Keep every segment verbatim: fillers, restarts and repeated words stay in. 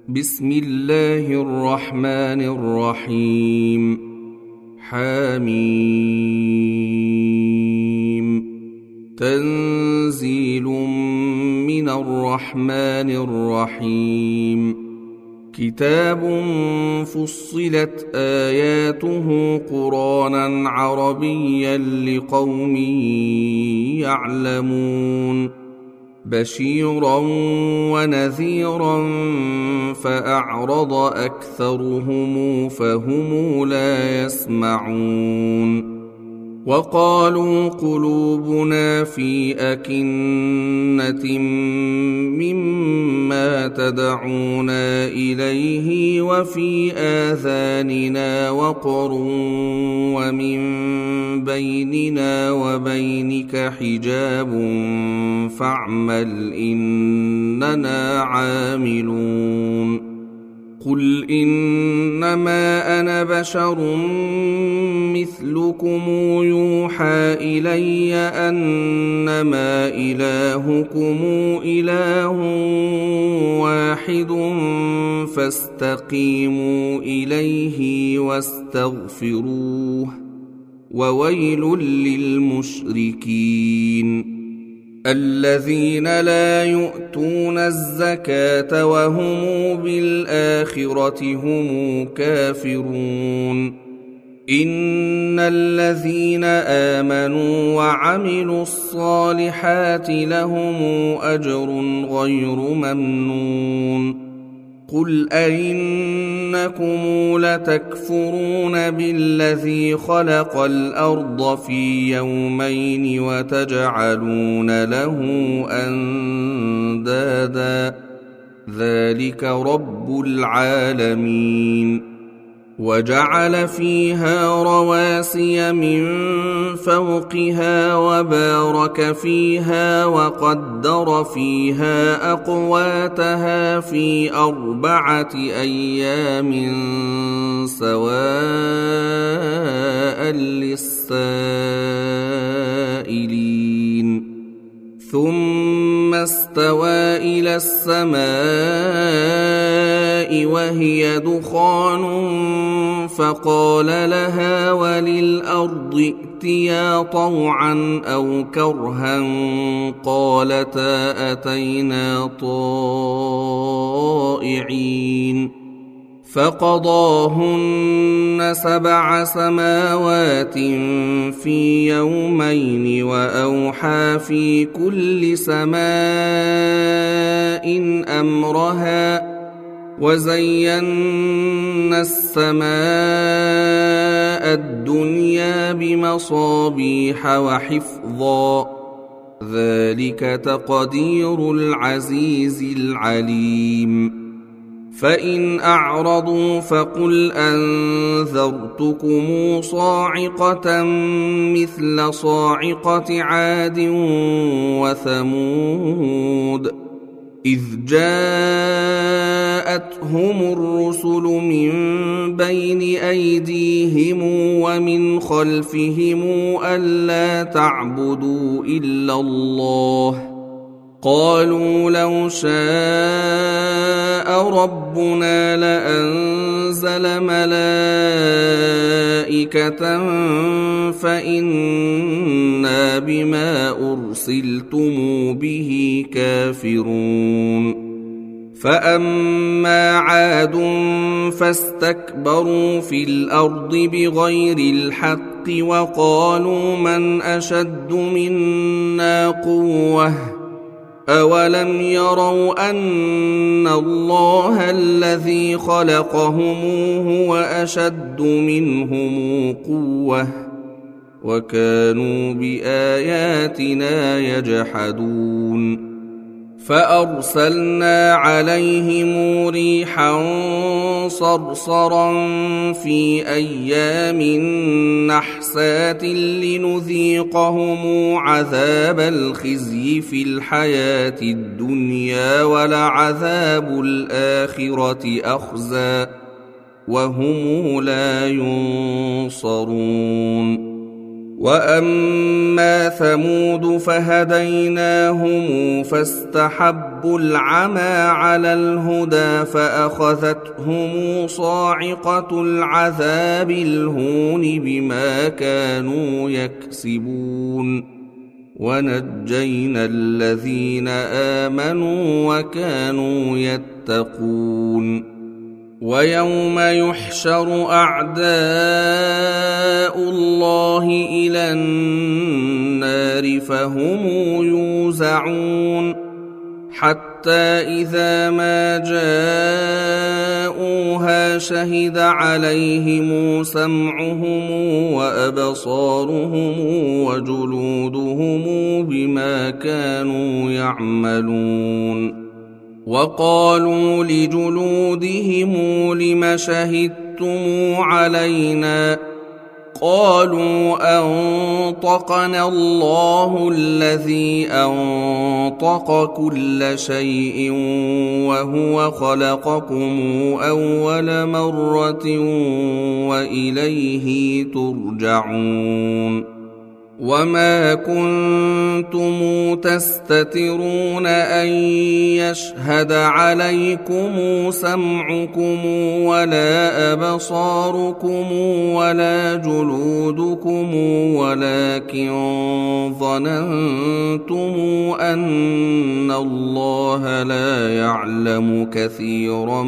بسم الله الرحمن الرحيم. حميم. تنزيل من الرحمن الرحيم. كتاب فصلت آياته قرآنا عربيا لقوم يعلمون. بشيرا ونذيرا فأعرض أكثرهم فهم لا يسمعون. وقالوا قلوبنا في أكنة مما تدعونا إليه وفي آذاننا وقر ومن بيننا وبينك حجاب فاعمل إننا عاملون. قل إنما أنا بشر مثلكم يوحى إلي أنما إلهكم إله واحد فاستقيموا إليه واستغفروه وويل للمشركين الذين لا يؤتون الزكاة وهم بالآخرة هم كافرون. إن الذين آمنوا وعملوا الصالحات لهم أجر غير ممنون. قل أئنكم لتكفرون بالذي خلق الأرض في يومين وتجعلون له أندادا ذلك رب العالمين. وجعل فيها رواسي من فوقها وبارك فيها وقدر فيها أقواتها في أربعة أيام سواء للسائلين. ثم استوى إلى السماء وهي دخان فقال لها وللأرض ائتيا طوعا أو كرها قالتا أتينا طائعين. فقضاهن سبع سماوات في يومين وأوحى في كل سماء أمرها وزينا السماء الدنيا بمصابيح وحفظا ذلك تقدير العزيز العليم. فإن أعرضوا فقل أنذرتكم صاعقة مثل صاعقة عاد وثمود إذ جاءتهم الرسل من بين أيديهم ومن خلفهم ألا تعبدوا إلا الله قالوا لو شاء ربنا لأنزل ملائكة فإنا بما أرسلتم به كافرون. فأما عاد فاستكبروا في الأرض بغير الحق وقالوا من أشد منا قوة أولم يروا أن الله الذي خلقهم هو أشد منهم قوة وكانوا بآياتنا يجحدون. فأرسلنا عليهم ريحا صرصرا في أيام نحسات لنذيقهم عذاب الخزي في الحياة الدنيا ولعذاب الآخرة أخزى وهم لا ينصرون. وأما ثمود فهديناهم فاستحبوا استحبوا العمى على الهدى فأخذتهم صاعقة العذاب الهون بما كانوا يكسبون ونجينا الذين آمنوا وكانوا يتقون ويوم يحشر أعداء الله إلى النار فهم يوزعون حتى إذا ما جاءوها شهد عليهم سمعهم وأبصارهم وجلودهم بما كانوا يعملون وقالوا لجلودهم لم شهدتم علينا قالوا أنطقنا الله الذي أنطق كل شيء وهو خلقكم أول مرة وإليه ترجعون وما كنتم تستترون أن يشهد عليكم سمعكم ولا أبصاركم ولا جلودكم ولكن ظننتم أن الله لا يعلم كثيرا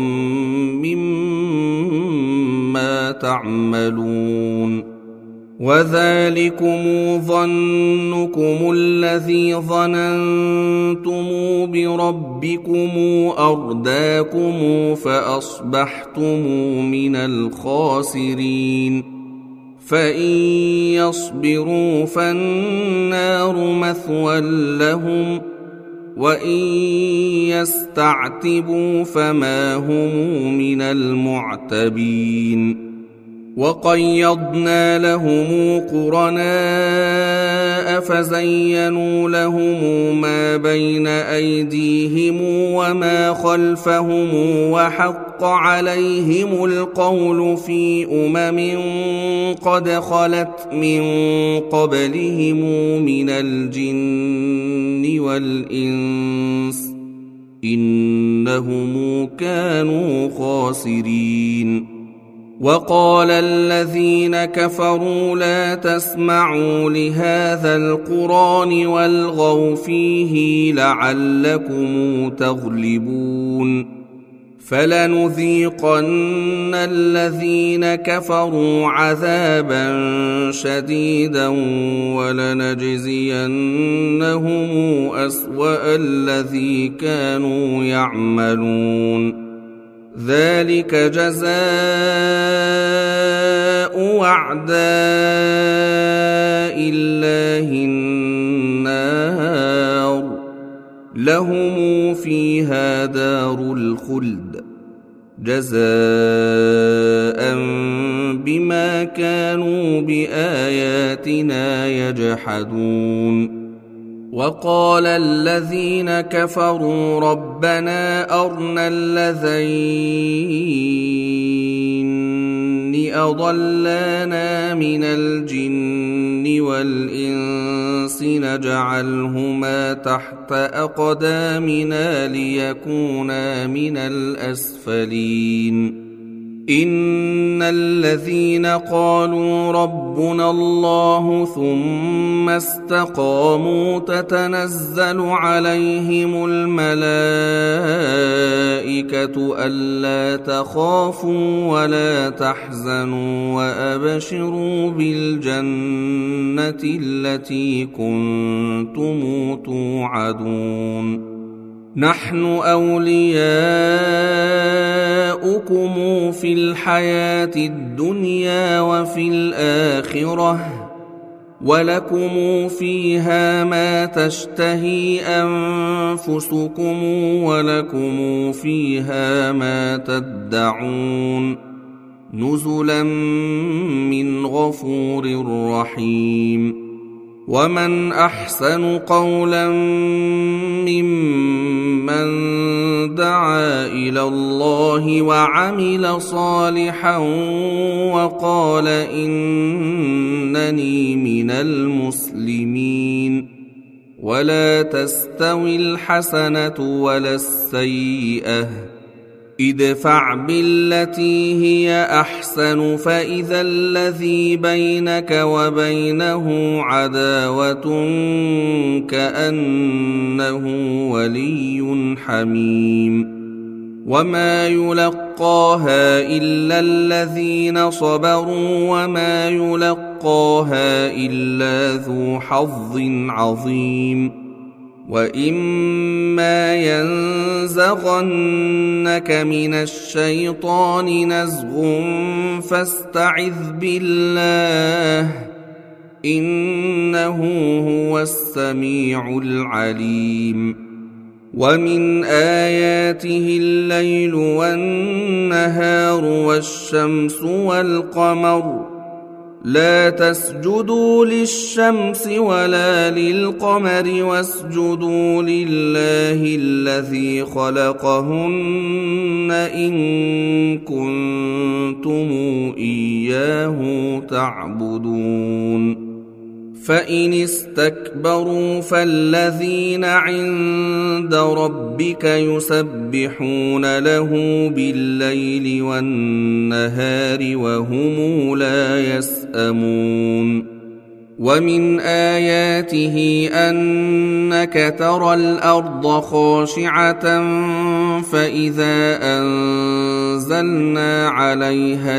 مما تعملون وذلكم ظنكم الذي ظننتم بربكم أرداكم فأصبحتم من الخاسرين فإن يصبروا فالنار مثوى لهم وإن يستعتبوا فما هم من المعتبين وقيضنا لهم قرناء فزينوا لهم ما بين أيديهم وما خلفهم وحق عليهم القول في أمم قد خلت من قبلهم من الجن والإنس إنهم كانوا خاسرين وقال الذين كفروا لا تسمعوا لهذا القرآن والغوا فيه لعلكم تغلبون فلنذيقن الذين كفروا عذابا شديدا ولنجزينهم أسوأ الذي كانوا يعملون ذلك جزاء أعداء الله النار لهم فيها دار الخلد جزاء بما كانوا بآياتنا يجحدون وقال الذين كفروا ربنا أرنا الذين أضلانا من الجن والإنس نجعلهما تحت أقدامنا ليكونا من الأسفلين إن الذين قالوا ربنا الله ثم استقاموا تتنزل عليهم الملائكة ألا تخافوا ولا تحزنوا وأبشروا بالجنة التي كنتم توعدون نحن أولياؤكم في الحياة الدنيا وفي الآخرة ولكم فيها ما تشتهي أنفسكم ولكم فيها ما تدعون نزلا من غفور رحيم ومن أحسن قولا ممن دعا إلى الله وعمل صالحا وقال إنني من المسلمين ولا تستوي الحسنة ولا السيئة ادفع بالتي هي أحسن فإذا الذي بينك وبينه عداوة كأنه ولي حميم وما يلقاها إلا الذين صبروا وما يلقاها إلا ذو حظ عظيم وإما ينزغنك من الشيطان نزغ فاستعذ بالله إنه هو السميع العليم ومن آياته الليل والنهار والشمس والقمر لا تسجدوا للشمس ولا للقمر واسجدوا لله الذي خلقهن إن كنتم إياه تعبدون فإن استكبروا فالذين عند ربك يسبحون له بالليل والنهار وهم لا يسأمون ومن آياته أنك ترى الأرض خاشعة فإذا أنزلنا عليها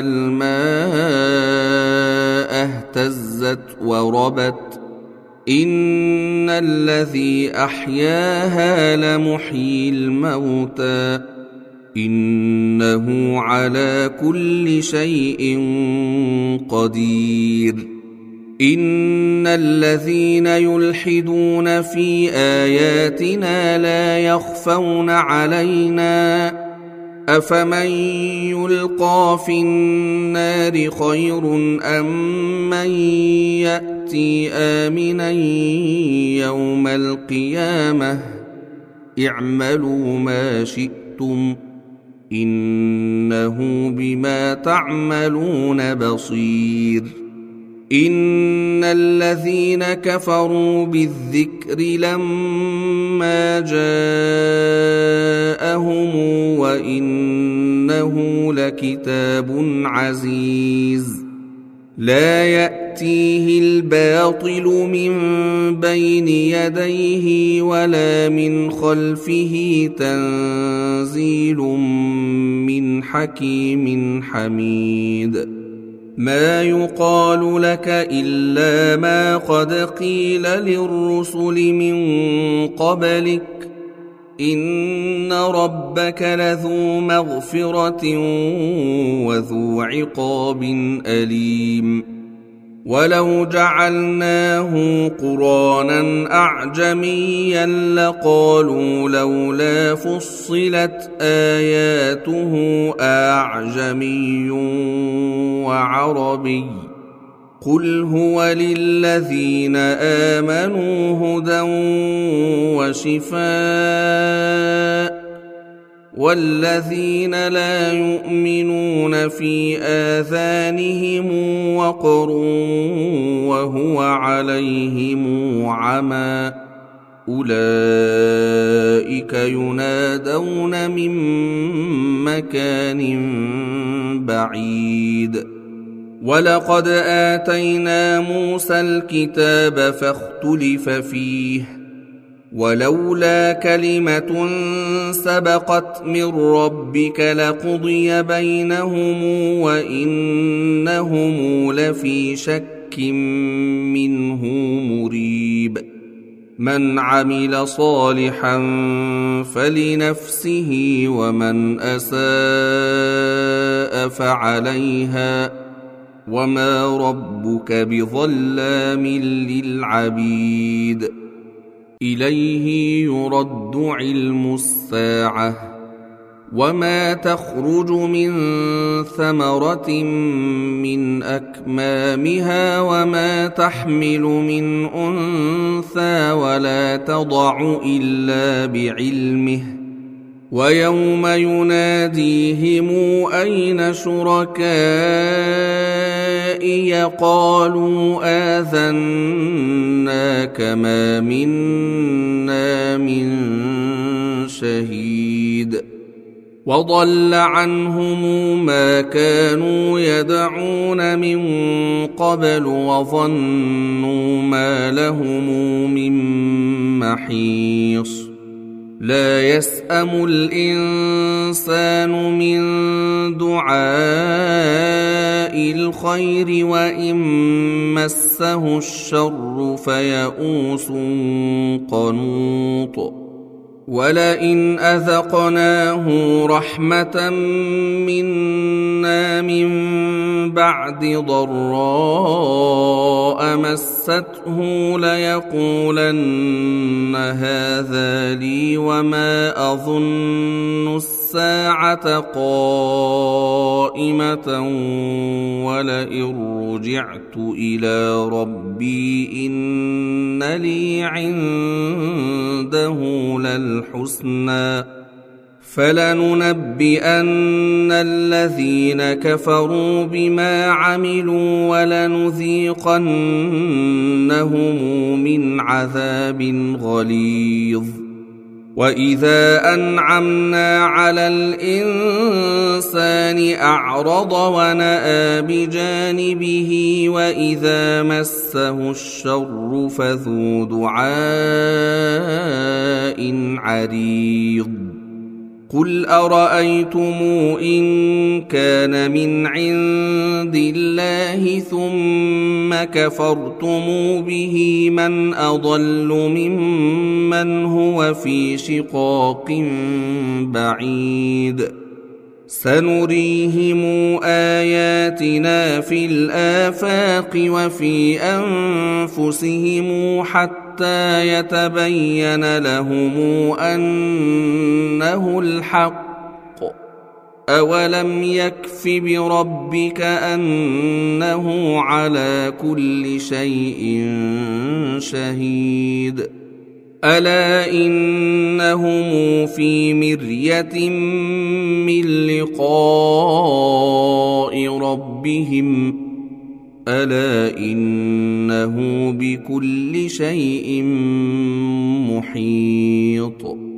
الماء اهتزت وربت إن الذي أحياها لمحيي الموتى إنه على كل شيء قدير إن الذين يلحدون في آياتنا لا يخفون علينا أفمن يلقى في النار خير أم من يأتي آمنا يوم القيامة اعملوا ما شئتم إنه بما تعملون بصير إن الذين كفروا بالذكر لما جاءهم وإنه لكتاب عزيز لا يأتيه الباطل من بين يديه ولا من خلفه تنزيل من حكيم حميد ما يقال لك إلا ما قد قيل للرسل من قبلك إن ربك لذو مغفرة وذو عقاب أليم ولو جعلناه قرآنا أعجميا لقالوا لولا فصلت آياته أعجمي وعربي قل هو للذين آمنوا هدى وشفاء والذين لا يؤمنون في آذانهم وقر وهو عليهم عمى أولئك ينادون من مكان بعيد ولقد آتينا موسى الكتاب فاختلف فيه ولولا كلمة سبقت من ربك لقضي بينهم وإنهم لفي شك منه مريب من عمل صالحا فلنفسه ومن أساء فعليها وما ربك بظلام للعبيد إليه يرد علم الساعة وما تخرج من ثمرة من أكمامها وما تحمل من أنثى ولا تضع إلا بعلمه ويوم يناديهم أين شركائي قالوا آذناك ما منا من شهيد وضل عنهم ما كانوا يدعون من قبل وظنوا ما لهم من محيص لا يسأم الإنسان من دعاء الخير وإن مسه الشر فيئوس قنوط ولئن أذقناه رحمة منا من بعد ضراء مسته ليقولن هذا لي وما أظن الساعة قائمة ولئن رجعت إلى ربي إن لي عنده للحسنى فلننبئن الذين كفروا بما عملوا ولنذيقنهم من عذاب غليظ وإذا أنعمنا على الإنسان أعرض ونأى بجانبه وإذا مسه الشر فذو دعاء عريض قل أرأيتم إن كان من عند الله ثم كفرتم به من أضل ممن هو في شقاق بعيد سنريهم آياتنا في الآفاق وفي أنفسهم حتى يتبين لهم أنه الحق أولم يكف بربك أنه على كل شيء شهيد ألا إنهم في مرية من لقاء ربهم ألا إنه بكل شيء محيط.